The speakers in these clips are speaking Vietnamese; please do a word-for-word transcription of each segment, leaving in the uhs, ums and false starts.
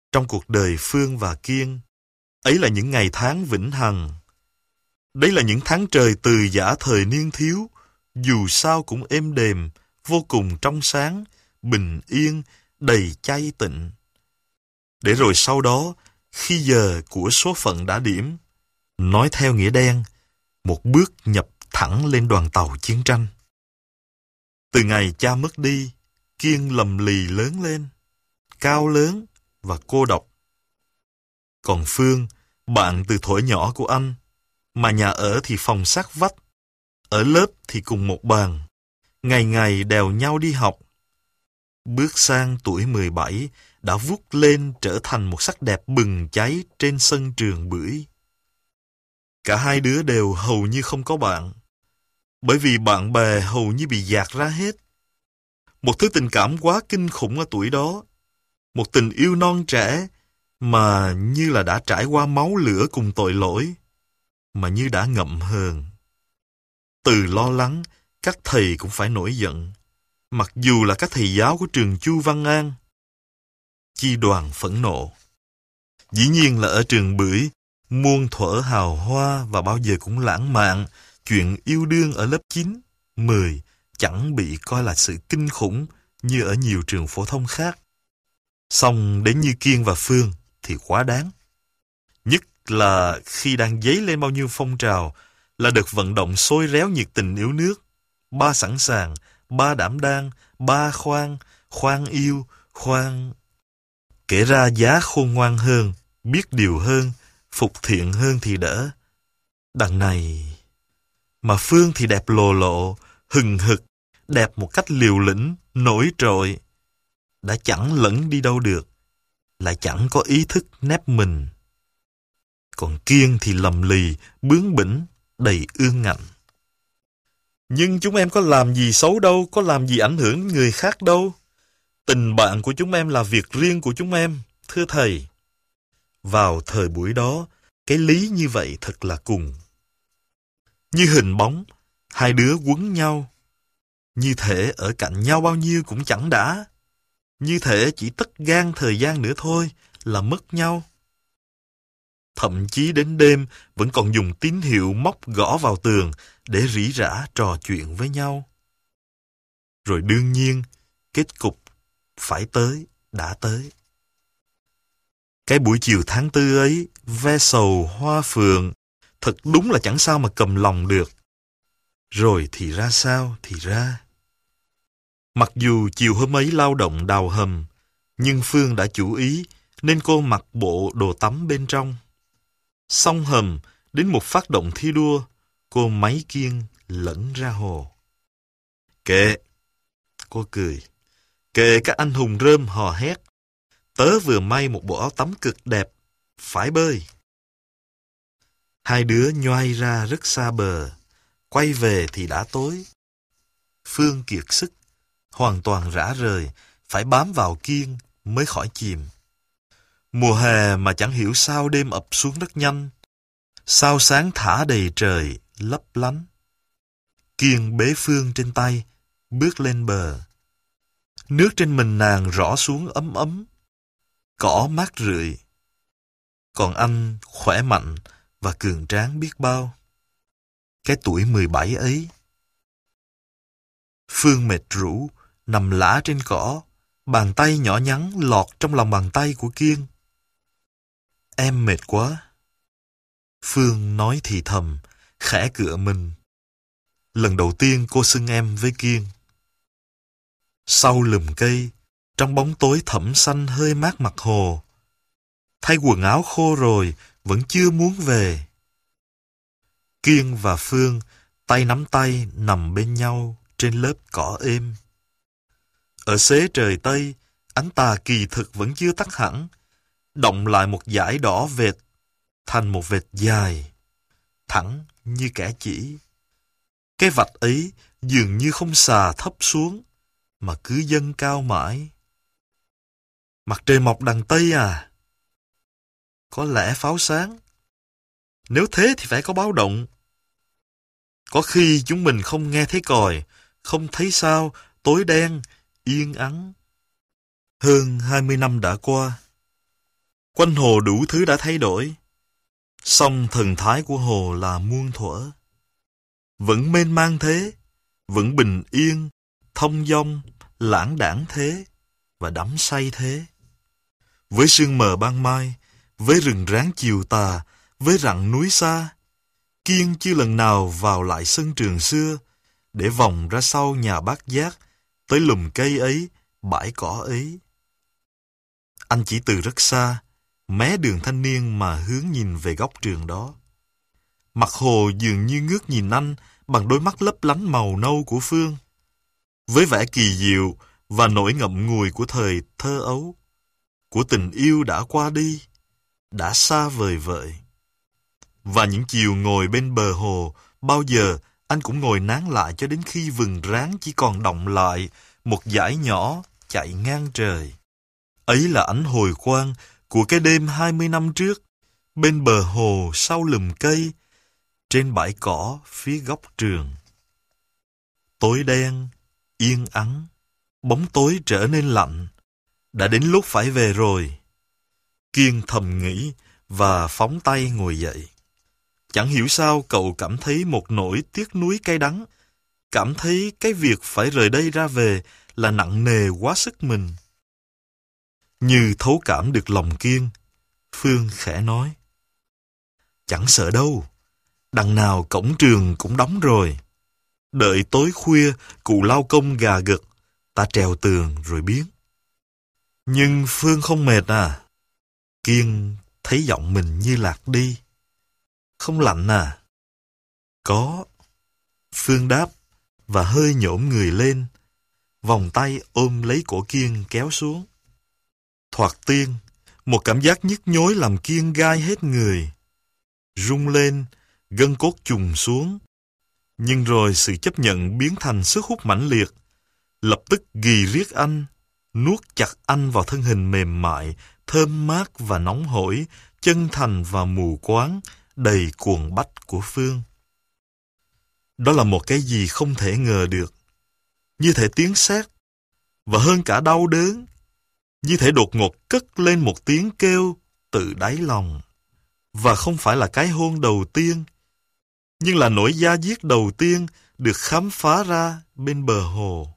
trong cuộc đời Phương và Kiên. Ấy là những ngày tháng vĩnh hằng. Đấy là những tháng trời từ giã thời niên thiếu, dù sao cũng êm đềm, vô cùng trong sáng, bình yên, đầy chay tịnh. Để rồi sau đó, khi giờ của số phận đã điểm, nói theo nghĩa đen, một bước nhập thẳng lên đoàn tàu chiến tranh. Từ ngày cha mất đi, Kiên lầm lì lớn lên, cao lớn và cô độc. Còn Phương, bạn từ thuở nhỏ của anh, mà nhà ở thì phòng sát vách, ở lớp thì cùng một bàn, ngày ngày đèo nhau đi học. Bước sang tuổi mười bảy đã vút lên trở thành một sắc đẹp bừng cháy trên sân trường bưởi. Cả hai đứa đều hầu như không có bạn, bởi vì bạn bè hầu như bị dạt ra hết. Một thứ tình cảm quá kinh khủng ở tuổi đó, một tình yêu non trẻ mà như là đã trải qua máu lửa cùng tội lỗi, mà như đã ngậm hờn. Từ lo lắng, các thầy cũng phải nổi giận, mặc dù là các thầy giáo của trường Chu Văn An. Chi Đoàn phẫn nộ. Dĩ nhiên là ở trường Bưởi, muôn thuở hào hoa và bao giờ cũng lãng mạn, chuyện yêu đương ở lớp chín, mười chẳng bị coi là sự kinh khủng như ở nhiều trường phổ thông khác. Song đến như Kiên và Phương thì quá đáng. Nhất là khi đang dấy lên bao nhiêu phong trào, là đợt vận động sôi réo nhiệt tình yêu nước. Ba sẵn sàng, ba đảm đang, ba khoan, khoan yêu, khoan... Kể ra giá khôn ngoan hơn, biết điều hơn, phục thiện hơn thì đỡ. Đằng này... Mà Phương thì đẹp lồ lộ, hừng hực, đẹp một cách liều lĩnh, nổi trội. Đã chẳng lẫn đi đâu được, lại chẳng có ý thức nép mình. Còn Kiên thì lầm lì, bướng bỉnh, đầy ương ngạnh. Nhưng chúng em có làm gì xấu đâu, có làm gì ảnh hưởng đến người khác đâu. Tình bạn của chúng em là việc riêng của chúng em, thưa thầy. Vào thời buổi đó, cái lý như vậy thật là cùng. Như hình bóng, hai đứa quấn nhau. Như thể ở cạnh nhau bao nhiêu cũng chẳng đã. Như thể chỉ tất gang thời gian nữa thôi là mất nhau. Thậm chí đến đêm vẫn còn dùng tín hiệu móc gõ vào tường để rỉ rả trò chuyện với nhau. Rồi đương nhiên, kết cục phải tới, đã tới. Cái buổi chiều tháng tư ấy, ve sầu hoa phượng, thật đúng là chẳng sao mà cầm lòng được. Rồi thì ra sao thì ra. Mặc dù chiều hôm ấy lao động đào hầm, nhưng Phương đã chủ ý nên cô mặc bộ đồ tắm bên trong. Xong hầm, đến một phát động thi đua, cô máy Kiên lẫn ra hồ. Kệ, cô cười. Kệ các anh hùng rơm hò hét. Tớ vừa may một bộ áo tắm cực đẹp, phải bơi. Hai đứa nhoai ra rất xa bờ, quay về thì đã tối. Phương kiệt sức, hoàn toàn rã rời, phải bám vào Kiên mới khỏi chìm. Mùa hè mà chẳng hiểu sao đêm ập xuống rất nhanh. Sao sáng thả đầy trời, lấp lánh. Kiên bế Phương trên tay, bước lên bờ. Nước trên mình nàng rỏ xuống ấm ấm. Cỏ mát rượi. Còn anh khỏe mạnh và cường tráng biết bao. Cái tuổi mười bảy ấy. Phương mệt rũ, nằm lả trên cỏ, bàn tay nhỏ nhắn lọt trong lòng bàn tay của Kiên. Em mệt quá. Phương nói thì thầm, khẽ cựa mình. Lần đầu tiên cô xưng em với Kiên. Sau lùm cây, trong bóng tối thẫm xanh hơi mát mặt hồ. Thay quần áo khô rồi, vẫn chưa muốn về. Kiên và Phương, tay nắm tay, nằm bên nhau trên lớp cỏ êm. Ở xế trời Tây, ánh tà kỳ thực vẫn chưa tắt hẳn, động lại một dải đỏ vệt, thành một vệt dài, thẳng như kẻ chỉ. Cái vạch ấy dường như không xà thấp xuống, mà cứ dâng cao mãi. Mặt trời mọc đằng Tây à? Có lẽ pháo sáng. Nếu thế thì phải có báo động. Có khi chúng mình không nghe thấy còi, không thấy sao, tối đen, yên ắng. Hơn hai mươi năm đã qua. Quanh hồ đủ thứ đã thay đổi, song thần thái của hồ là muôn thuở. Vẫn mênh mang thế, vẫn bình yên, thông dong, lãng đãng thế, và đắm say thế. Với sương mờ ban mai, với rừng ráng chiều tà, với rặng núi xa, Kiên chưa lần nào vào lại sân trường xưa, để vòng ra sau nhà bác Giác, tới lùm cây ấy, bãi cỏ ấy. Anh chỉ từ rất xa, mé đường thanh niên mà hướng nhìn về góc trường đó. Mặt hồ dường như ngước nhìn anh bằng đôi mắt lấp lánh màu nâu của Phương. Với vẻ kỳ diệu và nỗi ngậm ngùi của thời thơ ấu, của tình yêu đã qua đi, đã xa vời vợi. Và những chiều ngồi bên bờ hồ, bao giờ anh cũng ngồi nán lại cho đến khi vừng ráng chỉ còn đọng lại một dải nhỏ chạy ngang trời. Ấy là ánh hồi quang của cái đêm hai mươi năm trước, bên bờ hồ sau lùm cây, trên bãi cỏ phía góc trường. Tối đen, yên ắng, bóng tối trở nên lạnh. Đã đến lúc phải về rồi. Kiên thầm nghĩ và phóng tay ngồi dậy. Chẳng hiểu sao cậu cảm thấy một nỗi tiếc nuối cay đắng, cảm thấy cái việc phải rời đây ra về là nặng nề quá sức mình. Như thấu cảm được lòng Kiên, Phương khẽ nói: Chẳng sợ đâu, đằng nào cổng trường cũng đóng rồi. Đợi tối khuya cụ lao công gà gật, ta trèo tường rồi biến. Nhưng Phương không mệt à? Kiên thấy giọng mình như lạc đi. Không lạnh à? Có. Phương đáp và hơi nhổm người lên, vòng tay ôm lấy cổ Kiên kéo xuống. Thoạt tiên, một cảm giác nhức nhối làm Kiên gai hết người. Rung lên, gân cốt trùng xuống. Nhưng rồi sự chấp nhận biến thành sức hút mãnh liệt, lập tức ghì riết anh, nuốt chặt anh vào thân hình mềm mại, thơm mát và nóng hổi, chân thành và mù quáng, đầy cuồng bách của Phương. Đó là một cái gì không thể ngờ được, như thể tiếng sét, và hơn cả đau đớn, như thể đột ngột cất lên một tiếng kêu từ đáy lòng. Và không phải là cái hôn đầu tiên, nhưng là nỗi da diết đầu tiên được khám phá ra bên bờ hồ.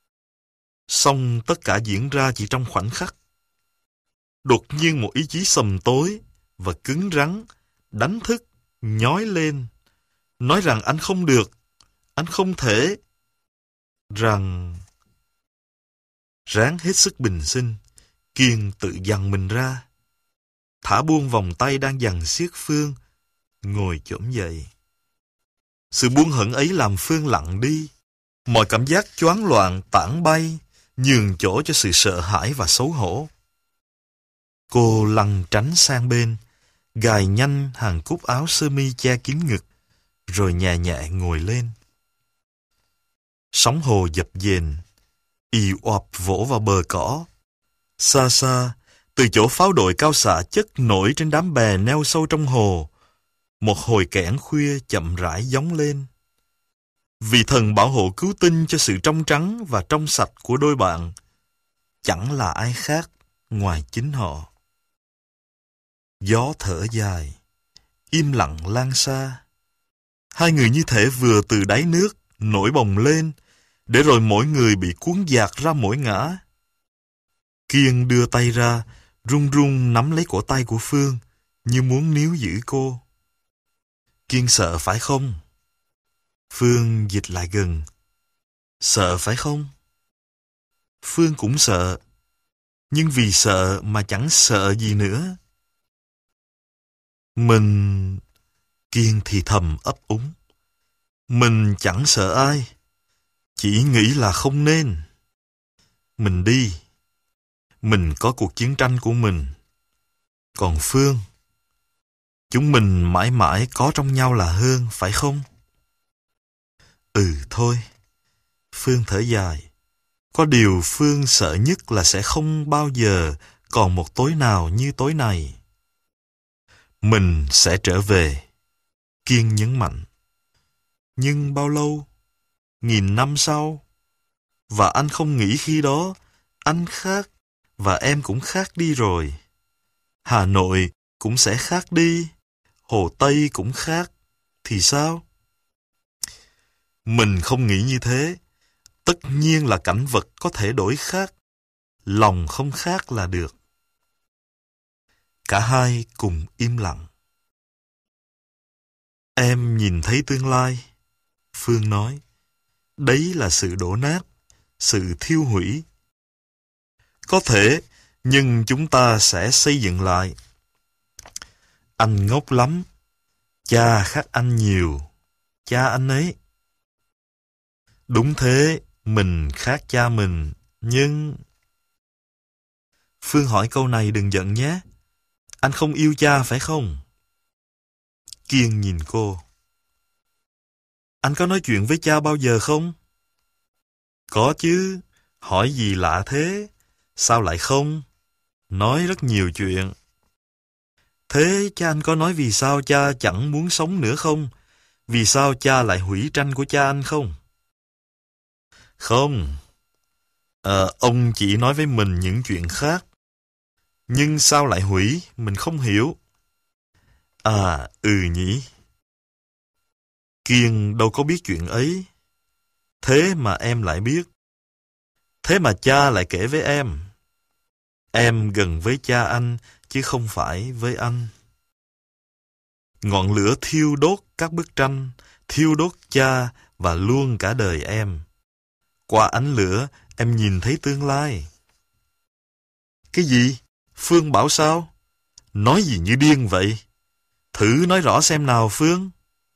Xong tất cả diễn ra chỉ trong khoảnh khắc. Đột nhiên một ý chí sầm tối và cứng rắn đánh thức, nhói lên, nói rằng anh không được, anh không thể, rằng... Ráng hết sức bình sinh, Kiên tự dằn mình ra, thả buông vòng tay đang giằng siết Phương, ngồi chổm dậy. Sự buông hẳn ấy làm Phương lặng đi, mọi cảm giác choáng loạn tản bay, nhường chỗ cho sự sợ hãi và xấu hổ. Cô lăn tránh sang bên, gài nhanh hàng cúc áo sơ mi che kín ngực, rồi nhẹ nhẹ ngồi lên. Sóng hồ dập dềnh, ì oạp vỗ vào bờ cỏ. Xa xa, từ chỗ pháo đội cao xạ chất nổi trên đám bè neo sâu trong hồ, một hồi kẽn khuya chậm rãi gióng lên. Vì thần bảo hộ cứu tinh cho sự trong trắng và trong sạch của đôi bạn, chẳng là ai khác ngoài chính họ. Gió thở dài, im lặng lan xa. Hai người như thể vừa từ đáy nước nổi bồng lên, để rồi mỗi người bị cuốn dạt ra mỗi ngã. Kiên đưa tay ra, run run nắm lấy cổ tay của Phương, như muốn níu giữ cô. Kiên sợ phải không? Phương dịch lại gần. Sợ phải không? Phương cũng sợ, nhưng vì sợ mà chẳng sợ gì nữa. Mình... Kiên thì thầm ấp úng. Mình chẳng sợ ai, chỉ nghĩ là không nên. Mình đi. Mình có cuộc chiến tranh của mình. Còn Phương, chúng mình mãi mãi có trong nhau là hơn, phải không? Ừ thôi. Phương thở dài. Có điều Phương sợ nhất là sẽ không bao giờ còn một tối nào như tối này. Mình sẽ trở về. Kiên nhấn mạnh. Nhưng bao lâu? Nghìn năm sau? Và anh không nghĩ khi đó anh khác và em cũng khác đi rồi. Hà Nội cũng sẽ khác đi, Hồ Tây cũng khác, thì sao? Mình không nghĩ như thế. Tất nhiên là cảnh vật có thể đổi khác, lòng không khác là được. Cả hai cùng im lặng. Em nhìn thấy tương lai, Phương nói. Đấy là sự đổ nát, sự thiêu hủy. Có thể, nhưng chúng ta sẽ xây dựng lại. Anh ngốc lắm. Cha khác anh nhiều. Cha anh ấy. Đúng thế, mình khác cha mình, nhưng... Phương hỏi câu này đừng giận nhé. Anh không yêu cha phải không? Kiên nhìn cô. Anh có nói chuyện với cha bao giờ không? Có chứ. Hỏi gì lạ thế? Sao lại không? Nói rất nhiều chuyện. Thế cha anh có nói vì sao cha chẳng muốn sống nữa không? Vì sao cha lại hủy tranh của cha anh không? Không. Ờ, ông chỉ nói với mình những chuyện khác. Nhưng sao lại hủy? Mình không hiểu. À, ừ nhỉ. Kiên đâu có biết chuyện ấy. Thế mà em lại biết. Thế mà cha lại kể với em. Em gần với cha anh, chứ không phải với anh. Ngọn lửa thiêu đốt các bức tranh, thiêu đốt cha và luôn cả đời em. Qua ánh lửa, em nhìn thấy tương lai. Cái gì? Phương bảo sao? Nói gì như điên vậy? Thử nói rõ xem nào Phương.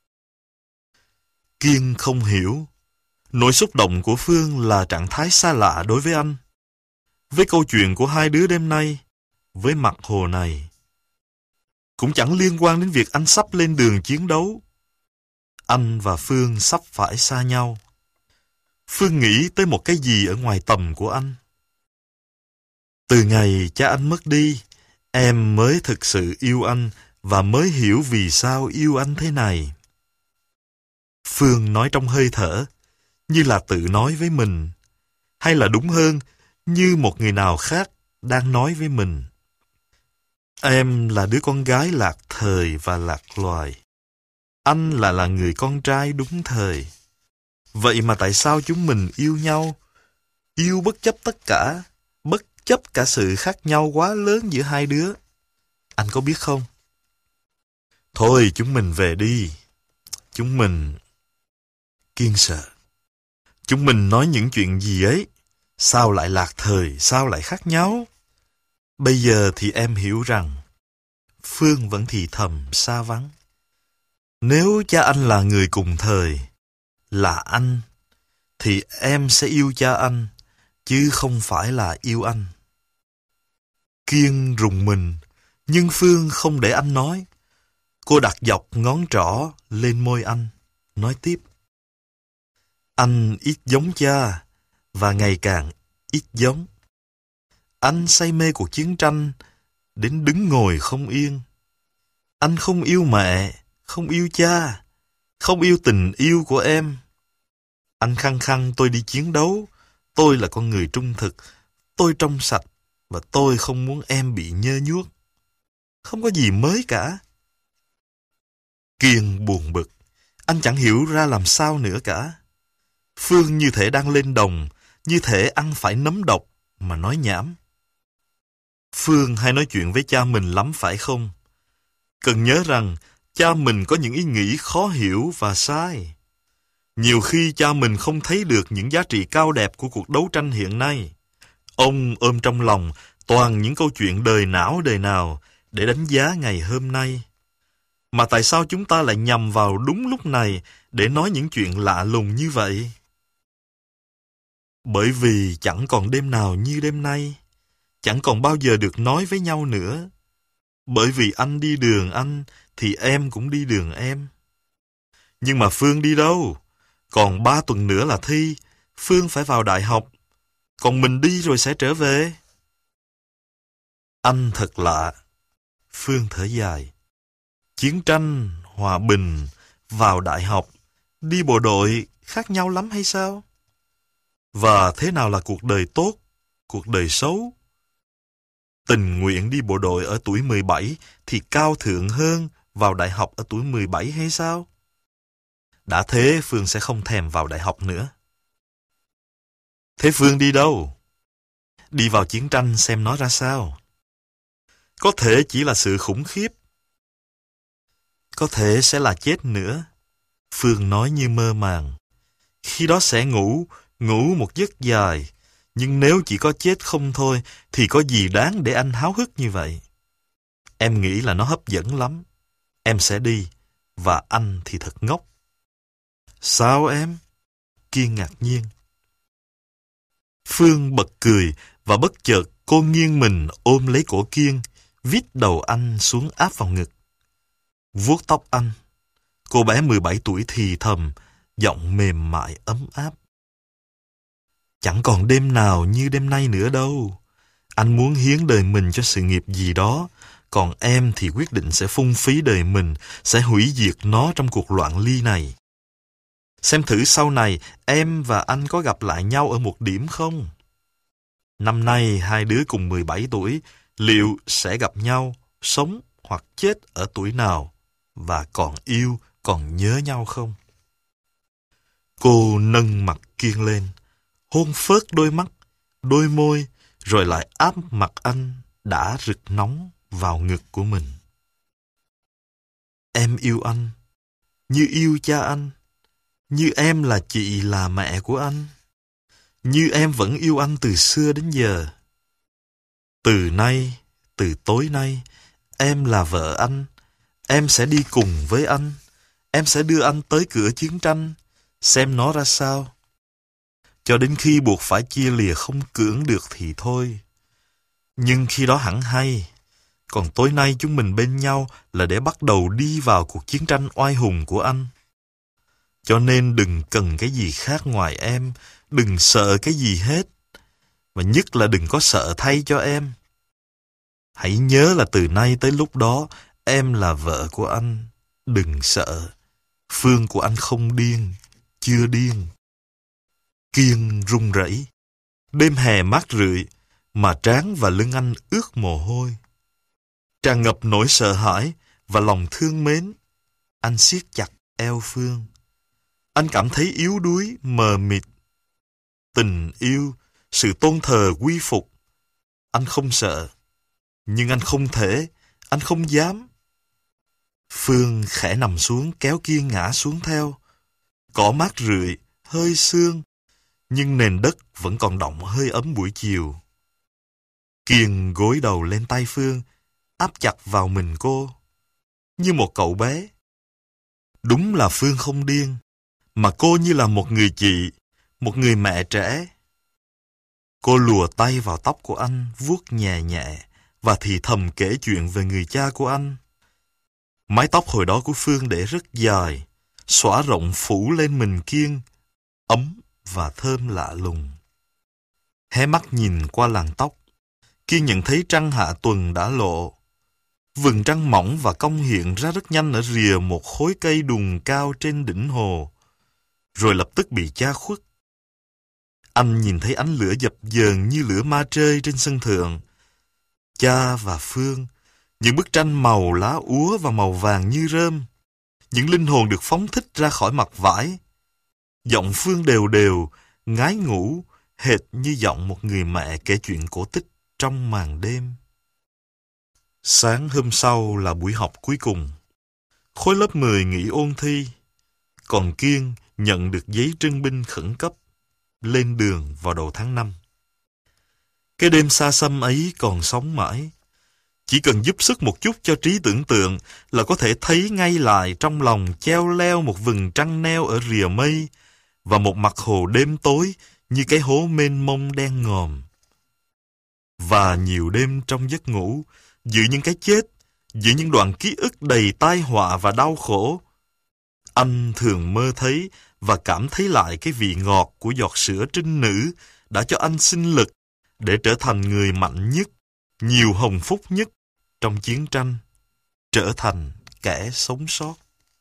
Kiên không hiểu. Nỗi xúc động của Phương là trạng thái xa lạ đối với anh. Với câu chuyện của hai đứa đêm nay, với mặt hồ này. Cũng chẳng liên quan đến việc anh sắp lên đường chiến đấu. Anh và Phương sắp phải xa nhau. Phương nghĩ tới một cái gì ở ngoài tầm của anh. Từ ngày cha anh mất đi, em mới thực sự yêu anh và mới hiểu vì sao yêu anh thế này. Phương nói trong hơi thở, như là tự nói với mình, hay là đúng hơn, như một người nào khác đang nói với mình. Em là đứa con gái lạc thời và lạc loài. Anh là là người con trai đúng thời. Vậy mà tại sao chúng mình yêu nhau? Yêu bất chấp tất cả, bất chấp cả sự khác nhau quá lớn giữa hai đứa. Anh có biết không? Thôi chúng mình về đi. Chúng mình... Kiên sợ. Chúng mình nói những chuyện gì ấy? Sao lại lạc thời, sao lại khác nhau? Bây giờ thì em hiểu rằng Phương vẫn thì thầm xa vắng. Nếu cha anh là người cùng thời, là anh, thì em sẽ yêu cha anh, chứ không phải là yêu anh. Kiên rùng mình, nhưng Phương không để anh nói. Cô đặt dọc ngón trỏ lên môi anh, nói tiếp. Anh ít giống cha, và ngày càng ít giống. Anh say mê cuộc chiến tranh, đến đứng ngồi không yên. Anh không yêu mẹ, không yêu cha, không yêu tình yêu của em. Anh khăng khăng tôi đi chiến đấu, tôi là con người trung thực, tôi trong sạch, và tôi không muốn em bị nhơ nhuốc. Không có gì mới cả. Kiên buồn bực, anh chẳng hiểu ra làm sao nữa cả. Phương như thể đang lên đồng, như thể ăn phải nấm độc mà nói nhảm. Phương hay nói chuyện với cha mình lắm phải không? Cần nhớ rằng cha mình có những ý nghĩ khó hiểu và sai. Nhiều khi cha mình không thấy được những giá trị cao đẹp của cuộc đấu tranh hiện nay. Ông ôm trong lòng toàn những câu chuyện đời não đời nào để đánh giá ngày hôm nay. Mà tại sao chúng ta lại nhằm vào đúng lúc này để nói những chuyện lạ lùng như vậy? Bởi vì chẳng còn đêm nào như đêm nay, chẳng còn bao giờ được nói với nhau nữa. Bởi vì anh đi đường anh, thì em cũng đi đường em. Nhưng mà Phương đi đâu? Còn ba tuần nữa là thi, Phương phải vào đại học. Còn mình đi rồi sẽ trở về. Anh thật lạ. Phương thở dài. Chiến tranh, hòa bình, vào đại học, đi bộ đội khác nhau lắm hay sao? Và thế nào là cuộc đời tốt, cuộc đời xấu? Tình nguyện đi bộ đội ở tuổi mười bảy thì cao thượng hơn vào đại học ở tuổi mười bảy hay sao? Đã thế Phương sẽ không thèm vào đại học nữa. Thế Phương đi đâu? Đi vào chiến tranh xem nó ra sao. Có thể chỉ là sự khủng khiếp. Có thể sẽ là chết nữa. Phương nói như mơ màng. Khi đó sẽ ngủ, ngủ một giấc dài. Nhưng nếu chỉ có chết không thôi, thì có gì đáng để anh háo hức như vậy? Em nghĩ là nó hấp dẫn lắm. Em sẽ đi, và anh thì thật ngốc. Sao em? Kiên ngạc nhiên. Phương bật cười, và bất chợt cô nghiêng mình ôm lấy cổ Kiên, vít đầu anh xuống áp vào ngực. Vuốt tóc anh. Cô bé mười bảy tuổi thì thầm, giọng mềm mại ấm áp. Chẳng còn đêm nào như đêm nay nữa đâu. Anh muốn hiến đời mình cho sự nghiệp gì đó, còn em thì quyết định sẽ phung phí đời mình, sẽ hủy diệt nó trong cuộc loạn ly này. Xem thử sau này em và anh có gặp lại nhau ở một điểm không? Năm nay hai đứa cùng mười bảy tuổi, liệu sẽ gặp nhau, sống hoặc chết ở tuổi nào? Và còn yêu, còn nhớ nhau không? Cô nâng mặt Kiên lên, hôn phớt đôi mắt, đôi môi, rồi lại áp mặt anh đã rực nóng vào ngực của mình. Em yêu anh, như yêu cha anh, như em là chị là mẹ của anh, như em vẫn yêu anh từ xưa đến giờ. Từ nay, từ tối nay, em là vợ anh, em sẽ đi cùng với anh, em sẽ đưa anh tới cửa chiến tranh, xem nó ra sao. Cho đến khi buộc phải chia lìa không cưỡng được thì thôi. Nhưng khi đó hẳn hay. Còn tối nay chúng mình bên nhau là để bắt đầu đi vào cuộc chiến tranh oai hùng của anh. Cho nên đừng cần cái gì khác ngoài em, đừng sợ cái gì hết. Và nhất là đừng có sợ thay cho em. Hãy nhớ là từ nay tới lúc đó, em là vợ của anh. Đừng sợ. Phương của anh không điên, chưa điên. Kiên run rẩy. Đêm hè mát rượi, mà trán và lưng anh ướt mồ hôi. Tràn ngập nỗi sợ hãi và lòng thương mến, anh siết chặt eo Phương. Anh cảm thấy yếu đuối, mờ mịt. Tình yêu, sự tôn thờ quy phục. Anh không sợ, nhưng anh không thể, anh không dám. Phương khẽ nằm xuống kéo Kiên ngã xuống theo. Cỏ mát rượi, hơi sương, nhưng nền đất vẫn còn đọng hơi ấm buổi chiều. Kiên gối đầu lên tay Phương, áp chặt vào mình cô, như một cậu bé. Đúng là Phương không điên, mà cô như là một người chị, một người mẹ trẻ. Cô lùa tay vào tóc của anh, vuốt nhẹ nhẹ, và thì thầm kể chuyện về người cha của anh. Mái tóc hồi đó của Phương để rất dài, xõa rộng phủ lên mình Kiên, ấm và thơm lạ lùng. Hé mắt nhìn qua làn tóc, Kiên nhận thấy trăng hạ tuần đã lộ. Vầng trăng mỏng và cong hiện ra rất nhanh ở rìa một khối cây đùng cao trên đỉnh hồ, rồi lập tức bị che khuất. Anh nhìn thấy ánh lửa dập dờn như lửa ma trơi trên sân thượng. Cha và Phương, những bức tranh màu lá úa và màu vàng như rơm, những linh hồn được phóng thích ra khỏi mặt vải. Giọng Phương đều đều, ngái ngủ, hệt như giọng một người mẹ kể chuyện cổ tích trong màn đêm. Sáng hôm sau là buổi học cuối cùng. Khối lớp mười nghỉ ôn thi, còn Kiên nhận được giấy trưng binh khẩn cấp, lên đường vào đầu tháng năm. Cái đêm xa xăm ấy còn sống mãi. Chỉ cần giúp sức một chút cho trí tưởng tượng là có thể thấy ngay lại trong lòng treo leo một vầng trăng neo ở rìa mây và một mặt hồ đêm tối như cái hố mênh mông đen ngòm. Và nhiều đêm trong giấc ngủ, giữa những cái chết, giữa những đoạn ký ức đầy tai họa và đau khổ, anh thường mơ thấy và cảm thấy lại cái vị ngọt của giọt sữa trinh nữ đã cho anh sinh lực để trở thành người mạnh nhất, nhiều hồng phúc nhất trong chiến tranh, trở thành kẻ sống sót.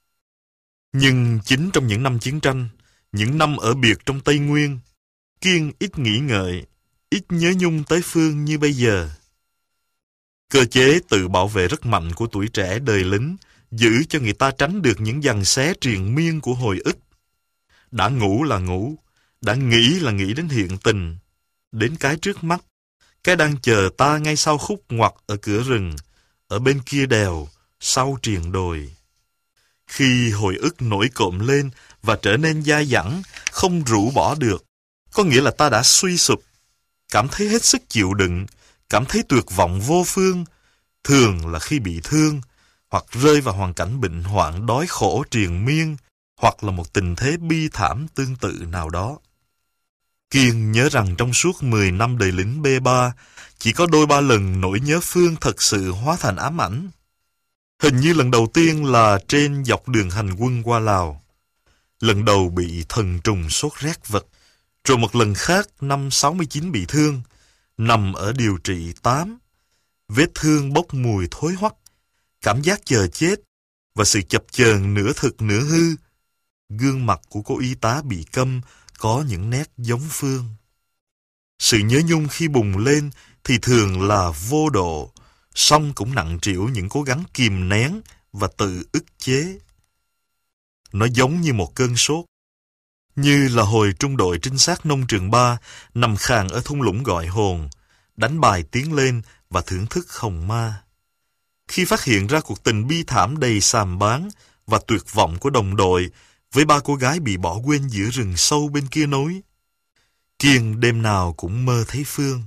Nhưng chính trong những năm chiến tranh, những năm ở biệt trong Tây Nguyên, Kiên ít nghĩ ngợi, ít nhớ nhung tới Phương như bây giờ. Cơ chế tự bảo vệ rất mạnh của tuổi trẻ đời lính giữ cho người ta tránh được những giằng xé triền miên của hồi ức. Đã ngủ là ngủ, đã nghĩ là nghĩ đến hiện tình, đến cái trước mắt, cái đang chờ ta ngay sau khúc ngoặt ở cửa rừng, ở bên kia đèo, sau triền đồi. Khi hồi ức nổi cộm lên và trở nên dai dẳng, không rũ bỏ được, có nghĩa là ta đã suy sụp, cảm thấy hết sức chịu đựng, cảm thấy tuyệt vọng vô phương, thường là khi bị thương, hoặc rơi vào hoàn cảnh bệnh hoạn đói khổ triền miên, hoặc là một tình thế bi thảm tương tự nào đó. Kiên nhớ rằng trong suốt mười năm đời lính bê ba, chỉ có đôi ba lần nỗi nhớ Phương thật sự hóa thành ám ảnh. Hình như lần đầu tiên là trên dọc đường hành quân qua Lào. Lần đầu bị thần trùng sốt rét vật, rồi một lần khác năm sáu mươi chín bị thương, nằm ở điều trị tám. Vết thương bốc mùi thối hoắc, cảm giác chờ chết và sự chập chờn nửa thực nửa hư. Gương mặt của cô y tá bị câm có những nét giống Phương. Sự nhớ nhung khi bùng lên thì thường là vô độ, song cũng nặng trĩu những cố gắng kìm nén và tự ức chế. Nó giống như một cơn sốt, như là hồi trung đội trinh sát nông trường ba nằm khàn ở thung lũng gọi hồn, đánh bài tiến lên và thưởng thức hồng ma. Khi phát hiện ra cuộc tình bi thảm đầy xàm báng và tuyệt vọng của đồng đội với ba cô gái bị bỏ quên giữa rừng sâu bên kia núi, Kiên đêm nào cũng mơ thấy Phương.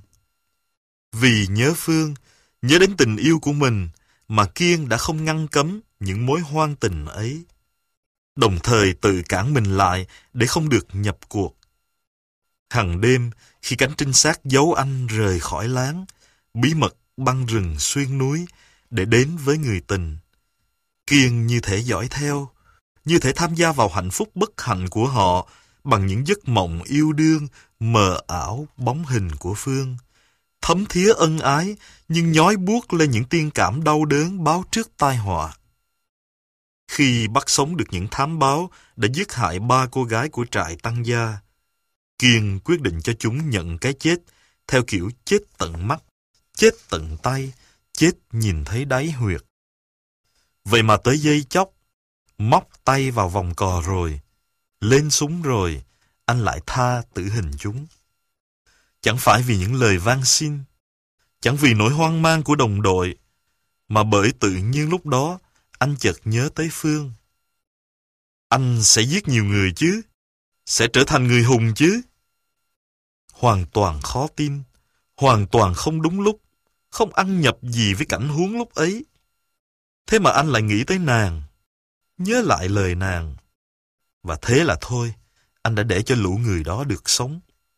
Vì nhớ Phương, nhớ đến tình yêu của mình mà Kiên đã không ngăn cấm những mối hoang tình ấy, đồng thời tự cản mình lại để không được nhập cuộc. Hằng đêm, khi cánh trinh sát giấu anh rời khỏi láng, bí mật băng rừng xuyên núi để đến với người tình, Kiên như thể dõi theo, như thể tham gia vào hạnh phúc bất hạnh của họ bằng những giấc mộng yêu đương mờ ảo bóng hình của Phương, thấm thía ân ái nhưng nhói buốt lên những tiên cảm đau đớn báo trước tai họa. Khi bắt sống được những thám báo đã giết hại ba cô gái của trại Tăng Gia, Kiên quyết định cho chúng nhận cái chết theo kiểu chết tận mắt, chết tận tay, chết nhìn thấy đáy huyệt. Vậy mà tới giây chốc, móc tay vào vòng cò rồi, lên súng rồi, anh lại tha tử hình chúng. Chẳng phải vì những lời van xin, chẳng vì nỗi hoang mang của đồng đội, mà bởi tự nhiên lúc đó anh chợt nhớ tới Phương. Anh sẽ giết nhiều người chứ, sẽ trở thành người hùng chứ. Hoàn toàn khó tin, hoàn toàn không đúng lúc, không ăn nhập gì với cảnh huống lúc ấy. Thế mà anh lại nghĩ tới nàng, nhớ lại lời nàng. Và thế là thôi, anh đã để cho lũ người đó được sống.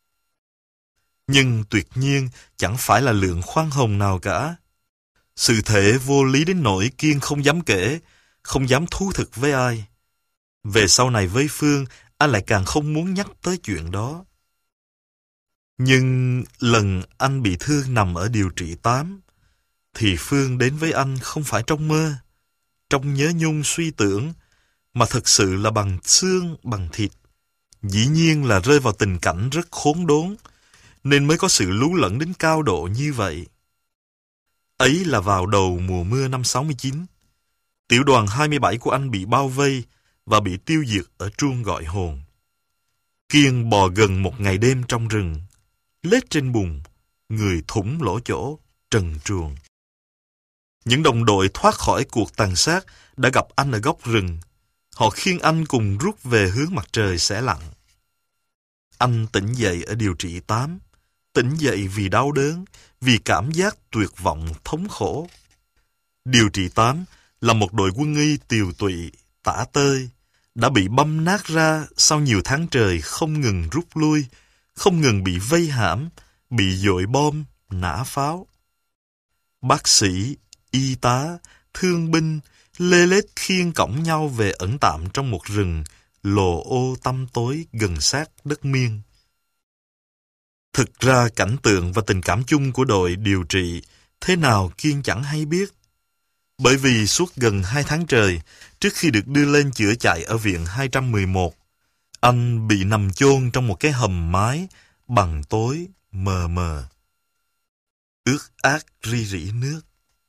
Nhưng tuyệt nhiên chẳng phải là lượng khoan hồng nào cả. Sự thể vô lý đến nỗi Kiên không dám kể, không dám thú thực với ai. Về sau này với Phương, anh lại càng không muốn nhắc tới chuyện đó. Nhưng lần anh bị thương nằm ở điều trị tám, thì Phương đến với anh không phải trong mơ, trong nhớ nhung suy tưởng, mà thực sự là bằng xương, bằng thịt. Dĩ nhiên là rơi vào tình cảnh rất khốn đốn, nên mới có sự lú lẫn đến cao độ như vậy. Ấy là vào đầu mùa mưa năm sáu mươi chín. Tiểu đoàn hai mươi bảy của anh bị bao vây và bị tiêu diệt ở Truông Gọi Hồn. Kiên bò gần một ngày đêm trong rừng, lết trên bùn, người thủng lỗ chỗ, trần truồng. Những đồng đội thoát khỏi cuộc tàn sát đã gặp anh ở góc rừng. Họ khiêng anh cùng rút về hướng mặt trời sẽ lặn. Anh tỉnh dậy ở điều trị tám, tỉnh dậy vì đau đớn, vì cảm giác tuyệt vọng thống khổ. Điều trị tám là một đội quân y tiều tụy, tả tơi, đã bị băm nát ra sau nhiều tháng trời không ngừng rút lui, không ngừng bị vây hãm, bị dội bom, nã pháo. Bác sĩ, y tá, thương binh lê lết khiêng cõng nhau về ẩn tạm trong một rừng lồ ô tăm tối gần sát đất Miên. Thực ra cảnh tượng và tình cảm chung của đội điều trị thế nào Kiên chẳng hay biết. Bởi vì suốt gần hai tháng trời, trước khi được đưa lên chữa chạy ở viện hai trăm mười một, anh bị nằm chôn trong một cái hầm mái bằng tối mờ mờ. Ướt át ri rỉ nước.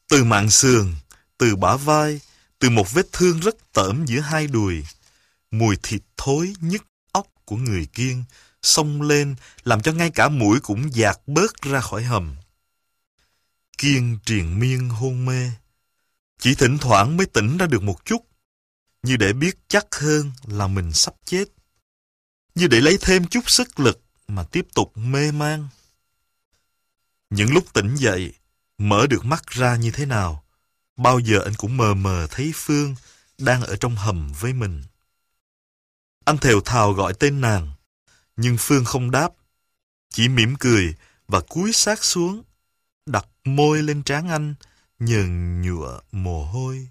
Từ mạn sườn, từ bả vai, từ một vết thương rất tởm giữa hai đùi, mùi thịt thối nhức óc của người Kiên xông lên, làm cho ngay cả mũi cũng dạt bớt ra khỏi hầm. Kiên triền miên hôn mê, chỉ thỉnh thoảng mới tỉnh ra được một chút, như để biết chắc hơn là mình sắp chết, như để lấy thêm chút sức lực mà tiếp tục mê man. Những lúc tỉnh dậy, mở được mắt ra như thế nào, bao giờ anh cũng mờ mờ thấy Phương đang ở trong hầm với mình. Anh thều thào gọi tên nàng, nhưng Phương không đáp, chỉ mỉm cười và cúi sát xuống, đặt môi lên trán anh, nhờn nhụa mồ hôi.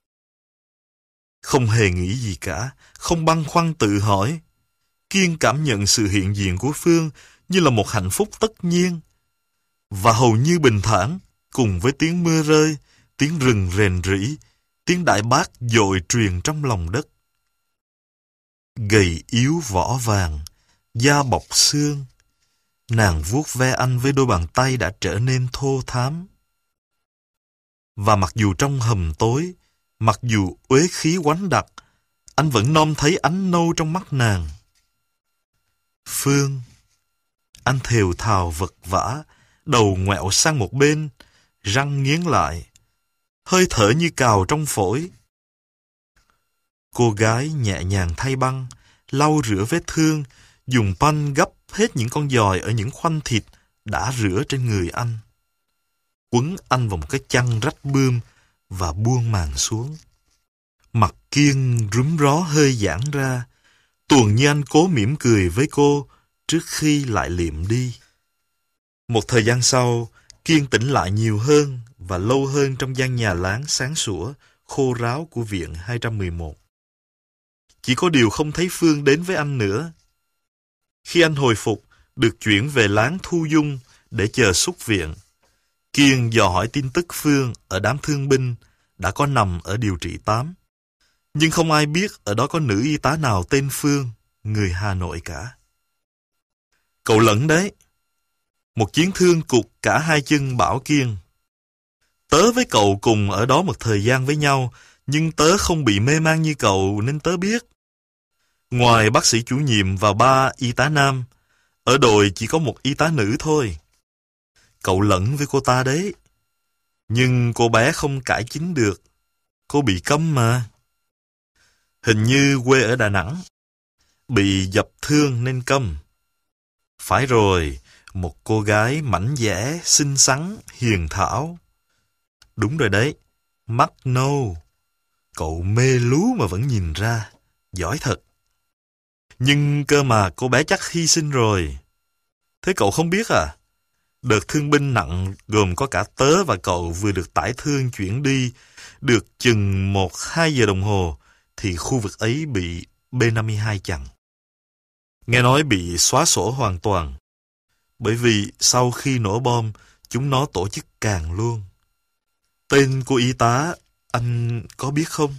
Không hề nghĩ gì cả, không băn khoăn tự hỏi. Kiên cảm nhận sự hiện diện của Phương như là một hạnh phúc tất nhiên, và hầu như bình thản, cùng với tiếng mưa rơi, tiếng rừng rền rĩ, tiếng đại bác dội truyền trong lòng đất. Gầy yếu vỏ vàng, da bọc xương, nàng vuốt ve anh với đôi bàn tay đã trở nên thô thám. Và mặc dù trong hầm tối, mặc dù uế khí oánh đặc, anh vẫn nom thấy ánh nâu trong mắt nàng. Phương, anh thều thào vật vã, đầu ngoẹo sang một bên, răng nghiến lại, hơi thở như cào trong phổi. Cô gái nhẹ nhàng thay băng, lau rửa vết thương, dùng panh gấp hết những con giòi ở những khoanh thịt đã rửa trên người anh. Quấn anh vào một cái chăn rách bươm và buông màn xuống. Mặt Kiên rúm ró hơi giãn ra, tuồn như anh cố mỉm cười với cô trước khi lại liệm đi. Một thời gian sau, Kiên tỉnh lại nhiều hơn và lâu hơn trong gian nhà láng sáng sủa, khô ráo của viện hai trăm mười một. Chỉ có điều không thấy Phương đến với anh nữa. Khi anh hồi phục, được chuyển về láng Thu Dung để chờ xuất viện, Kiên dò hỏi tin tức Phương ở đám thương binh đã có nằm ở điều trị tám. Nhưng không ai biết ở đó có nữ y tá nào tên Phương, người Hà Nội cả. Cậu Lẫn đấy. Một chiến thương cụt cả hai chân bảo Kiên. Tớ với cậu cùng ở đó một thời gian với nhau, nhưng tớ không bị mê man như cậu nên tớ biết. Ngoài bác sĩ chủ nhiệm và ba y tá nam, ở đội chỉ có một y tá nữ thôi. Cậu Lẫn với cô ta đấy. Nhưng cô bé không cải chính được. Cô bị câm mà. Hình như quê ở Đà Nẵng. Bị dập thương nên câm. Phải rồi, một cô gái mảnh dẻ, xinh xắn, hiền thảo. Đúng rồi đấy, mắt nâu. Cậu mê lú mà vẫn nhìn ra. Giỏi thật. Nhưng cơ mà cô bé chắc hy sinh rồi. Thế cậu không biết à? Đợt thương binh nặng gồm có cả tớ và cậu vừa được tải thương chuyển đi, được chừng một hai giờ đồng hồ, thì khu vực ấy bị B năm mươi hai chặn. Nghe nói bị xóa sổ hoàn toàn, bởi vì sau khi nổ bom, chúng nó tổ chức càn luôn. Tên cô y tá, anh có biết không?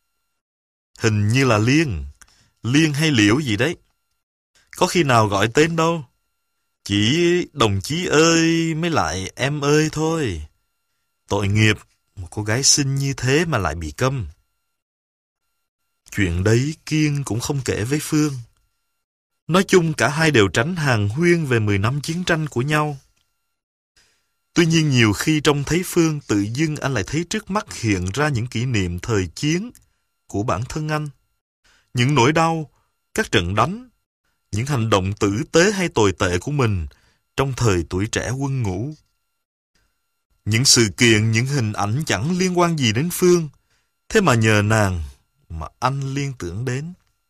Hình như là Liên, Liên hay Liễu gì đấy. Có khi nào gọi tên đâu. Chỉ đồng chí ơi mới lại em ơi thôi. Tội nghiệp, một cô gái xinh như thế mà lại bị câm. Chuyện đấy Kiên cũng không kể với Phương. Nói chung cả hai đều tránh hàng huyên về mười năm chiến tranh của nhau. Tuy nhiên nhiều khi trông thấy Phương, tự dưng anh lại thấy trước mắt hiện ra những kỷ niệm thời chiến của bản thân anh. Những nỗi đau, các trận đánh, những hành động tử tế hay tồi tệ của mình trong thời tuổi trẻ quân ngũ. Những sự kiện, những hình ảnh chẳng liên quan gì đến Phương, thế mà nhờ nàng mà anh liên tưởng đến.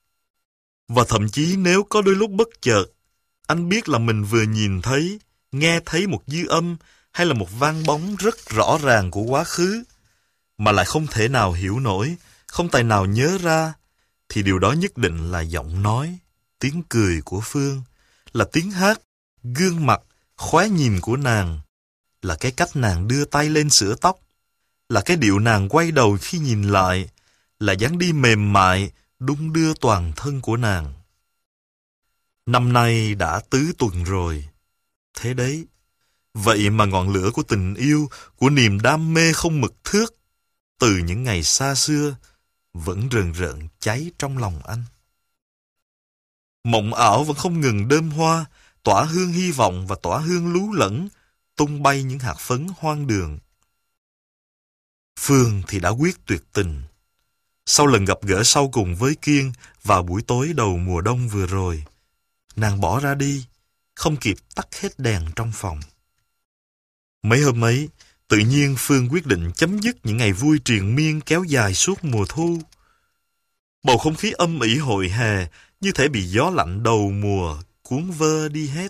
Và thậm chí nếu có đôi lúc bất chợt, anh biết là mình vừa nhìn thấy, nghe thấy một dư âm hay là một vang bóng rất rõ ràng của quá khứ, mà lại không thể nào hiểu nổi, không tài nào nhớ ra, thì điều đó nhất định là giọng nói, tiếng cười của Phương, là tiếng hát, gương mặt, khóe nhìn của nàng, là cái cách nàng đưa tay lên sửa tóc, là cái điệu nàng quay đầu khi nhìn lại, là dáng đi mềm mại, đung đưa toàn thân của nàng. Năm nay đã tứ tuần rồi. Thế đấy, Vậy mà ngọn lửa của tình yêu, của niềm đam mê không mực thước, từ những ngày xa xưa, vẫn rờn rợn cháy trong lòng anh. Mộng ảo vẫn không ngừng đơm hoa, tỏa hương hy vọng và tỏa hương lú lẫn, tung bay những hạt phấn hoang đường. Phương thì đã quyết tuyệt tình. Sau lần gặp gỡ sau cùng với Kiên vào buổi tối đầu mùa đông vừa rồi, nàng bỏ ra đi, không kịp tắt hết đèn trong phòng. Mấy hôm ấy, tự nhiên Phương quyết định chấm dứt những ngày vui triền miên kéo dài suốt mùa thu. Bầu không khí âm ỉ hội hè như thể bị gió lạnh đầu mùa cuốn vơ đi hết.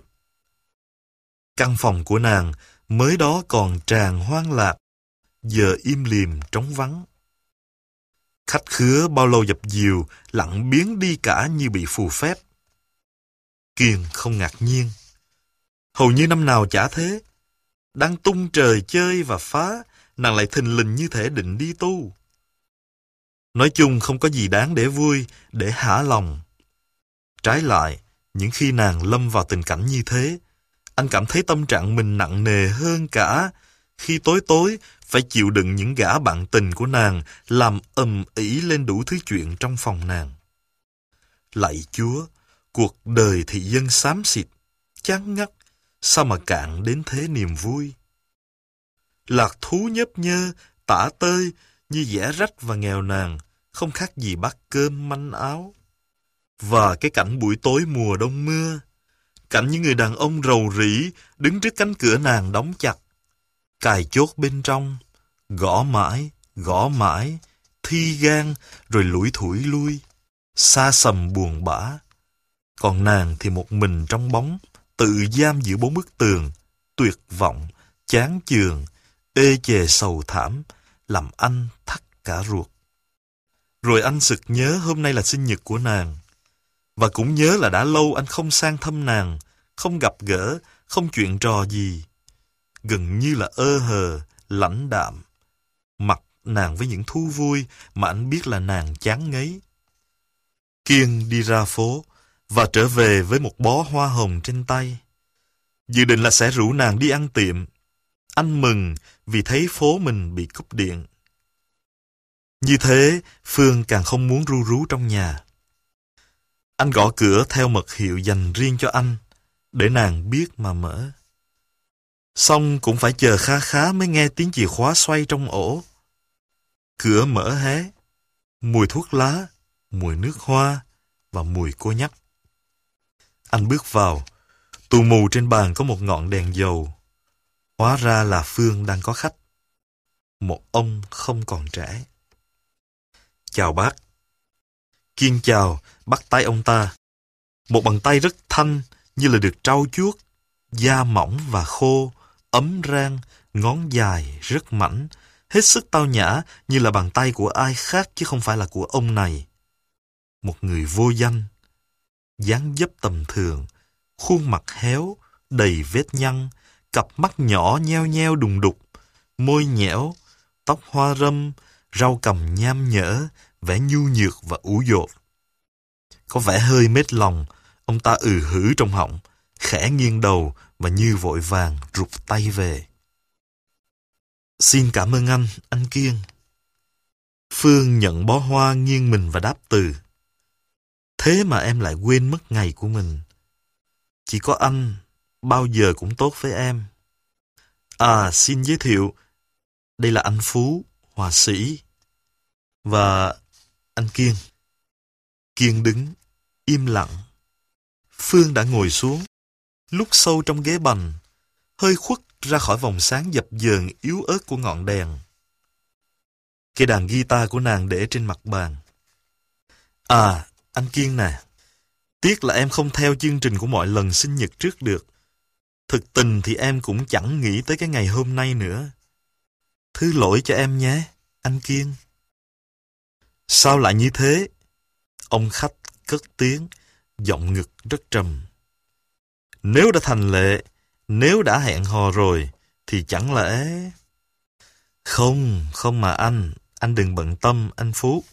Căn phòng của nàng mới đó còn tràn hoang lạc, giờ im lìm trống vắng. Khách khứa bao lâu dập dìu lặng biến đi cả như bị phù phép. Kiên không ngạc nhiên. Hầu như năm nào chả thế. Đang tung trời chơi và phá, nàng lại thình lình như thể định đi tu. Nói chung không có gì đáng để vui, để hả lòng. Trái lại, những khi nàng lâm vào tình cảnh như thế, anh cảm thấy tâm trạng mình nặng nề hơn cả khi tối tối phải chịu đựng những gã bạn tình của nàng làm ầm ĩ lên đủ thứ chuyện trong phòng nàng. Lạy Chúa, cuộc đời thì dân xám xịt, chán ngắt, sao mà cạn đến thế niềm vui. Lạc thú nhấp nhơ, tả tơi, như dẻ rách và nghèo nàn, không khác gì bát cơm manh áo. Và cái cảnh buổi tối mùa đông mưa, cảnh những người đàn ông rầu rĩ đứng trước cánh cửa nàng đóng chặt, cài chốt bên trong, gõ mãi, gõ mãi, thi gan rồi lủi thủi lui, xa sầm buồn bã. Còn nàng thì một mình trong bóng, tự giam giữa bốn bức tường, tuyệt vọng, chán chường, ê chề sầu thảm, làm anh thắt cả ruột. Rồi anh sực nhớ hôm nay là sinh nhật của nàng, và cũng nhớ là đã lâu anh không sang thăm nàng, không gặp gỡ, không chuyện trò gì. Gần như là ơ hờ, lãnh đạm, mặc nàng với những thú vui mà anh biết là nàng chán ngấy. Kiên đi ra phố và trở về với một bó hoa hồng trên tay. Dự định là sẽ rủ nàng đi ăn tiệm. Anh mừng vì thấy phố mình bị cúp điện. Như thế, Phương càng không muốn ru rú trong nhà. Anh gõ cửa theo mật hiệu dành riêng cho anh, để nàng biết mà mở. Xong cũng phải chờ khá khá mới nghe tiếng chìa khóa xoay trong ổ. Cửa mở hé, mùi thuốc lá, mùi nước hoa và mùi cô nhắc. Anh bước vào, tù mù trên bàn có một ngọn đèn dầu. Hóa ra là Phương đang có khách. Một ông không còn trẻ. Chào bác. Kiên chào, bắt tay ông ta. Một bàn tay rất thanh, như là được trau chuốt, da mỏng và khô, ấm rang, ngón dài, rất mảnh, hết sức tao nhã như là bàn tay của ai khác chứ không phải là của ông này. Một người vô danh, dáng dấp tầm thường, khuôn mặt héo, đầy vết nhăn, cặp mắt nhỏ nheo nheo đùng đục, môi nhẽo, tóc hoa râm, rau cằm nham nhở, vẻ nhu nhược và ủ dột. Có vẻ hơi mết lòng, ông ta ừ hử trong họng, khẽ nghiêng đầu và như vội vàng rụt tay về. Xin cảm ơn anh, anh Kiên. Phương nhận bó hoa nghiêng mình và đáp từ. Thế mà em lại quên mất ngày của mình. Chỉ có anh, bao giờ cũng tốt với em. À, xin giới thiệu, đây là anh Phú, họa sĩ. Và anh Kiên. Kiên đứng, im lặng. Phương đã ngồi xuống, lúc sâu trong ghế bành, hơi khuất ra khỏi vòng sáng dập dờn yếu ớt của ngọn đèn. Cây đàn guitar của nàng để trên mặt bàn. À, anh Kiên nè, tiếc là em không theo chương trình của mọi lần sinh nhật trước được. Thực tình thì em cũng chẳng nghĩ tới cái ngày hôm nay nữa. Thứ lỗi cho em nhé, anh Kiên. Sao lại như thế? Ông khách cất tiếng, giọng ngực rất trầm. Nếu đã thành lệ, nếu đã hẹn hò rồi, thì chẳng lẽ... Không, không mà anh, anh đừng bận tâm, anh Phú.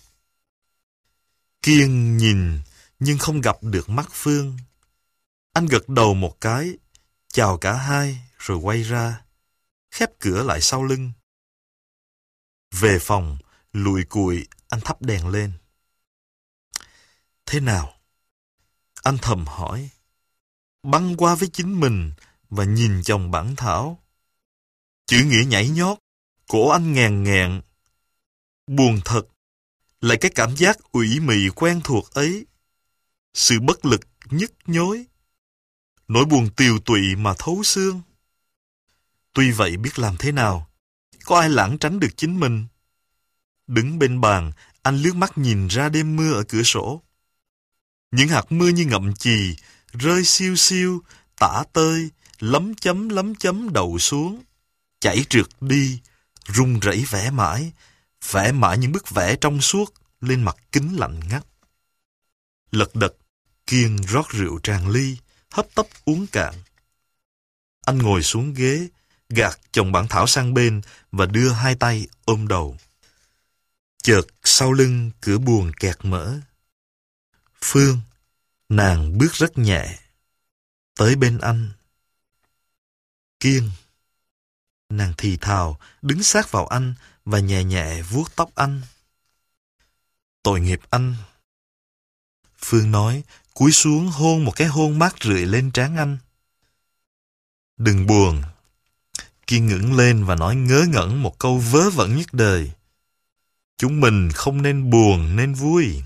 Kiên nhìn, nhưng không gặp được mắt Phương. Anh gật đầu một cái, chào cả hai rồi quay ra, khép cửa lại sau lưng. Về phòng, lụi cụi, anh thắp đèn lên. Thế nào? Anh thầm hỏi, băng qua với chính mình và nhìn chồng bản thảo. Chữ nghĩa nhảy nhót, cổ anh ngàn ngẹn. Buồn thật, lại cái cảm giác ủy mị quen thuộc ấy. Sự bất lực nhức nhối. Nỗi buồn tiều tụy mà thấu xương. Tuy vậy biết làm thế nào? Có ai lảng tránh được chính mình? Đứng bên bàn, anh liếc mắt nhìn ra đêm mưa ở cửa sổ. Những hạt mưa như ngậm chì, rơi siêu siêu, tả tơi, lấm chấm lấm chấm đậu xuống, chảy trượt đi, rung rẩy vẽ mãi, vẽ mãi những bức vẽ trong suốt lên mặt kính lạnh ngắt. Lật đật, Kiên rót rượu tràn ly, hấp tấp uống cạn. Anh ngồi xuống ghế, gạt chồng bản thảo sang bên và đưa hai tay ôm đầu. Chợt sau lưng cửa buồng kẹt mở. Phương, nàng bước rất nhẹ, tới bên anh. Kiên, nàng thì thào, đứng sát vào anh và nhẹ nhẹ vuốt tóc anh. Tội nghiệp anh. Phương nói, cúi xuống hôn một cái hôn mát rượi lên trán anh. Đừng buồn. Kiên ngẩng lên và nói ngớ ngẩn một câu vớ vẩn nhất đời. Chúng mình không nên buồn, nên vui.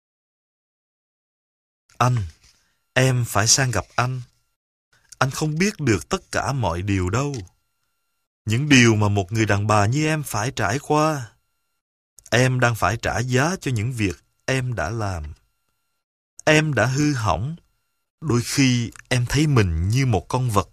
Anh, em phải sang gặp anh. Anh không biết được tất cả mọi điều đâu. Những điều mà một người đàn bà như em phải trải qua. Em đang phải trả giá cho những việc em đã làm. Em đã hư hỏng. Đôi khi em thấy mình như một con vật.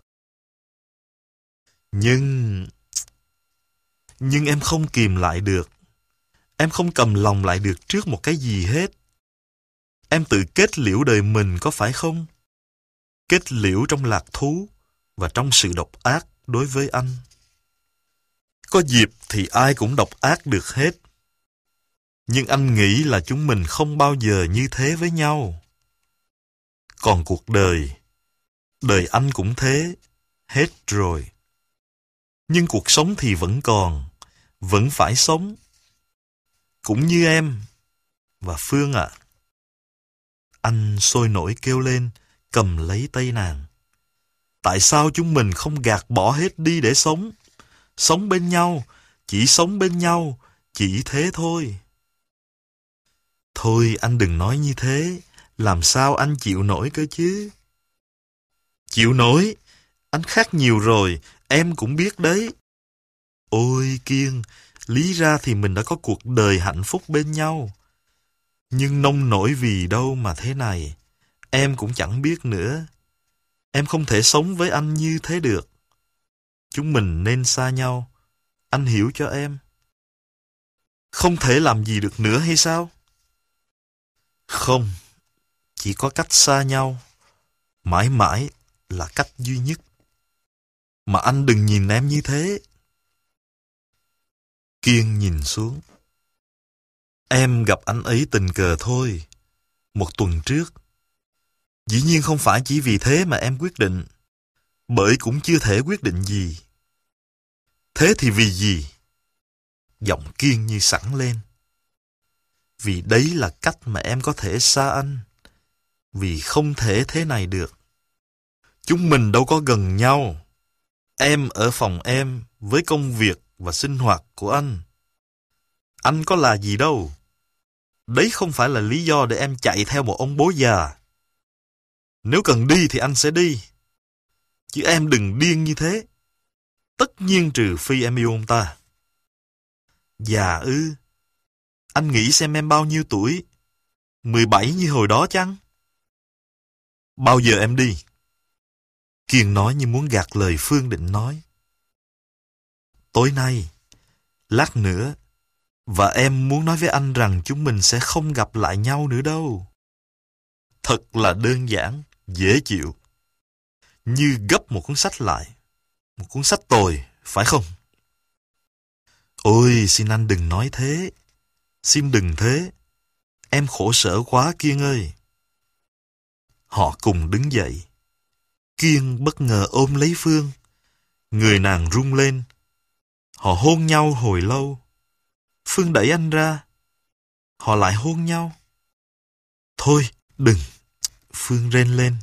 Nhưng... Nhưng em không kìm lại được. Em không cầm lòng lại được trước một cái gì hết. Em tự kết liễu đời mình có phải không? Kết liễu trong lạc thú và trong sự độc ác đối với anh. Có dịp thì ai cũng độc ác được hết. Nhưng anh nghĩ là chúng mình không bao giờ như thế với nhau. Còn cuộc đời, đời anh cũng thế, hết rồi. Nhưng cuộc sống thì vẫn còn, vẫn phải sống. Cũng như em và Phương ạ. À. Anh sôi nổi kêu lên, cầm lấy tay nàng. Tại sao chúng mình không gạt bỏ hết đi để sống? Sống bên nhau, chỉ sống bên nhau, chỉ thế thôi. Thôi anh đừng nói như thế, làm sao anh chịu nổi cơ chứ? Chịu nổi, anh khác nhiều rồi, em cũng biết đấy. Ôi Kiên, lý ra thì mình đã có cuộc đời hạnh phúc bên nhau. Nhưng nông nổi vì đâu mà thế này, em cũng chẳng biết nữa. Em không thể sống với anh như thế được. Chúng mình nên xa nhau, anh hiểu cho em. Không thể làm gì được nữa hay sao? Không, chỉ có cách xa nhau. Mãi mãi là cách duy nhất. Mà anh đừng nhìn em như thế. Kiên nhìn xuống. Em gặp anh ấy tình cờ thôi. Một tuần trước. Dĩ nhiên không phải chỉ vì thế mà em quyết định. Bởi cũng chưa thể quyết định gì. Thế thì vì gì? Giọng Kiên như sẵn lên. Vì đấy là cách mà em có thể xa anh. Vì không thể thế này được. Chúng mình đâu có gần nhau. Em ở phòng em với công việc và sinh hoạt của anh. Anh có là gì đâu. Đấy không phải là lý do để em chạy theo một ông bố già. Nếu cần đi thì anh sẽ đi. Chứ em đừng điên như thế. Tất nhiên trừ phi em yêu ông ta. Già ư? Anh nghĩ xem em bao nhiêu tuổi? mười bảy như hồi đó chăng? Bao giờ em đi? Kiên nói như muốn gạt lời Phương định nói. Tối nay, lát nữa, và em muốn nói với anh rằng chúng mình sẽ không gặp lại nhau nữa đâu. Thật là đơn giản, dễ chịu. Như gấp một cuốn sách lại. Một cuốn sách tồi, phải không? Ôi, xin anh đừng nói thế. Xin đừng thế. Em khổ sở quá Kiên ơi. Họ cùng đứng dậy. Kiên bất ngờ ôm lấy Phương. Người nàng rung lên. Họ hôn nhau hồi lâu. Phương đẩy anh ra. Họ lại hôn nhau. Thôi, đừng. Phương rên lên.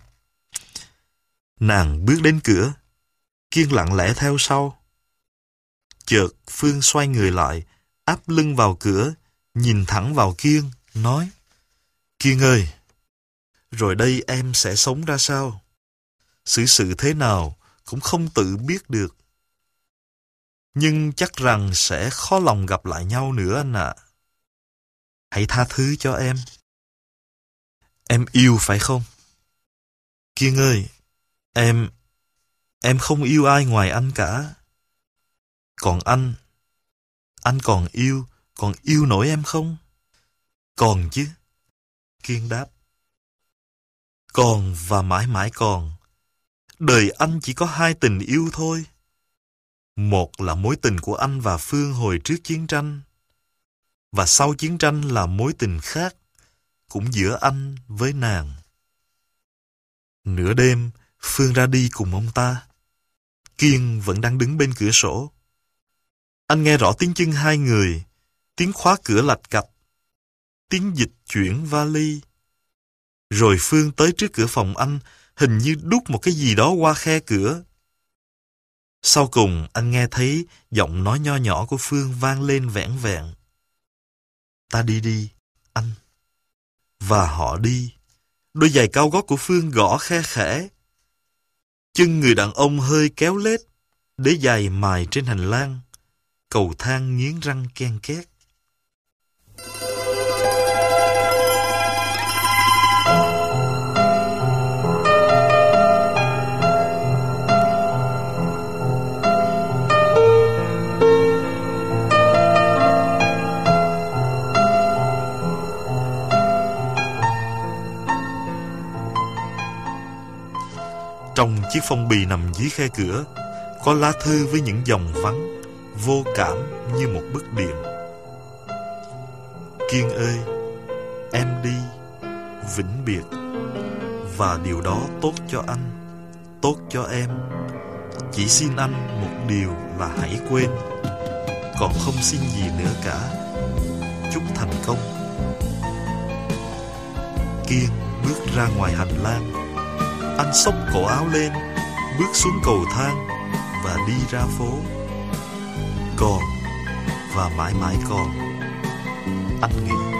Nàng bước đến cửa. Kiên lặng lẽ theo sau. Chợt Phương xoay người lại, áp lưng vào cửa, nhìn thẳng vào Kiên, nói: Kiên ơi, rồi đây em sẽ sống ra sao? Xử sự thế nào cũng không tự biết được. Nhưng chắc rằng sẽ khó lòng gặp lại nhau nữa anh ạ. Hãy tha thứ cho em. Em yêu phải không? Kiên ơi, em... Em không yêu ai ngoài anh cả. Còn anh... Anh còn yêu, còn yêu nổi em không? Còn chứ. Kiên đáp. Còn và mãi mãi còn. Đời anh chỉ có hai tình yêu thôi. Một là mối tình của anh và Phương hồi trước chiến tranh. Và sau chiến tranh là mối tình khác, cũng giữa anh với nàng. Nửa đêm, Phương ra đi cùng ông ta. Kiên vẫn đang đứng bên cửa sổ. Anh nghe rõ tiếng chân hai người, tiếng khóa cửa lạch cạch, tiếng dịch chuyển vali. Rồi Phương tới trước cửa phòng anh, hình như đút một cái gì đó qua khe cửa. Sau cùng anh nghe thấy giọng nói nho nhỏ của Phương vang lên vẻn vẹn. Ta đi đi, anh. Và họ đi. Đôi giày cao gót của Phương gõ khe khẽ. Chân người đàn ông hơi kéo lết, để giày mài trên hành lang. Cầu thang nghiến răng ken két. Trong chiếc phong bì nằm dưới khe cửa, có lá thư với những dòng vắn, vô cảm như một bức điện. Kiên ơi, em đi, vĩnh biệt. Và điều đó tốt cho anh, tốt cho em. Chỉ xin anh một điều là hãy quên. Còn không xin gì nữa cả. Chúc thành công. Kiên bước ra ngoài hành lang. Anh xốc cổ áo lên, bước xuống cầu thang và đi ra phố. Còn và mãi mãi còn, anh nghĩ.